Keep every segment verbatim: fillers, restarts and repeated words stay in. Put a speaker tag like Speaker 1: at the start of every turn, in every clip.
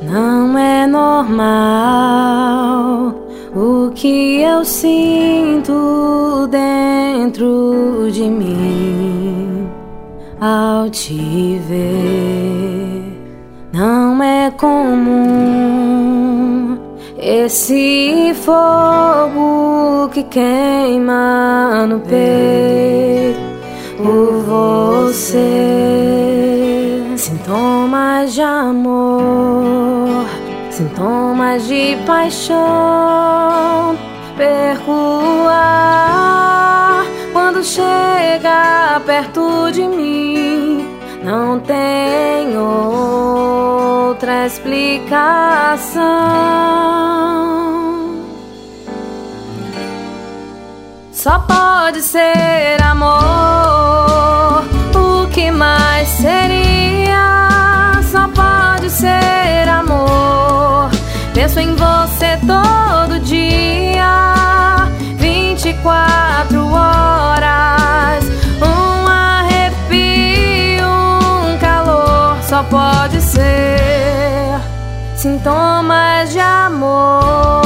Speaker 1: Não é normal o que eu sinto dentro de mim ao te ver. Não é comum esse fogo que queima no peito por você. Sintomas de amor, sintomas de paixão. Perco o ar quando chega perto de mim. Não tem outra explicação. Só pode ser amor. O que mais seria? Só pode ser amor. Penso em você todo dia, vinte e quatro horas. Um arrepio, um calor. Só pode ser sintomas de amor.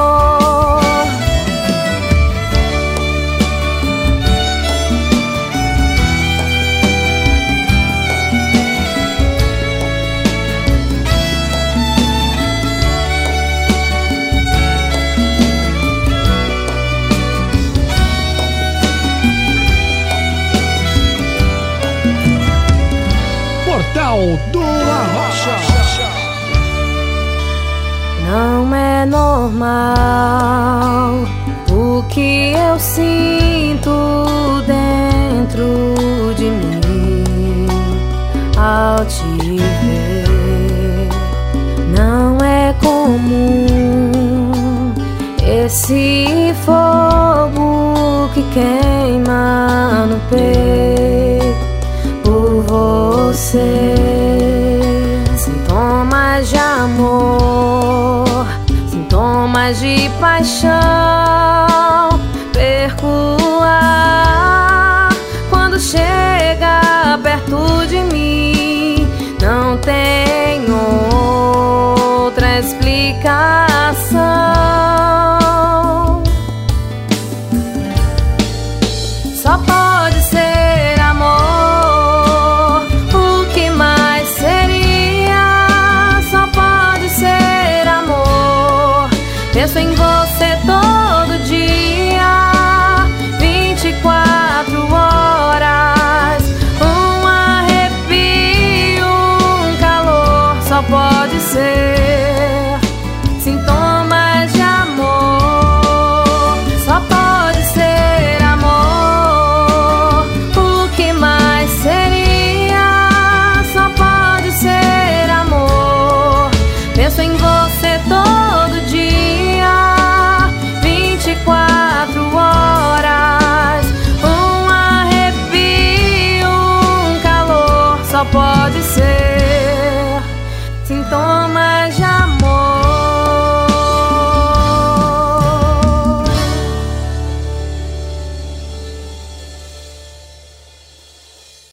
Speaker 2: Portal do Arrocha.
Speaker 1: Não é normal o que eu sinto dentro de mim ao te ver. Não é comum esse fogo que queima no peito por você. Sintomas de amor, sintomas de paixão. Perco o ar quando chega perto de mim. Não tem outra explicação. Só pode ser amor. O que mais seria? Só pode ser amor. Penso em você todo dia, vinte e quatro horas. Um arrepio, um calor. Só pode ser sintomas de amor. Só pode ser amor. O que mais seria? Só pode ser amor. Penso em você todo dia, vinte e quatro horas. Um arrepio, um calor. Só pode ser sintomas de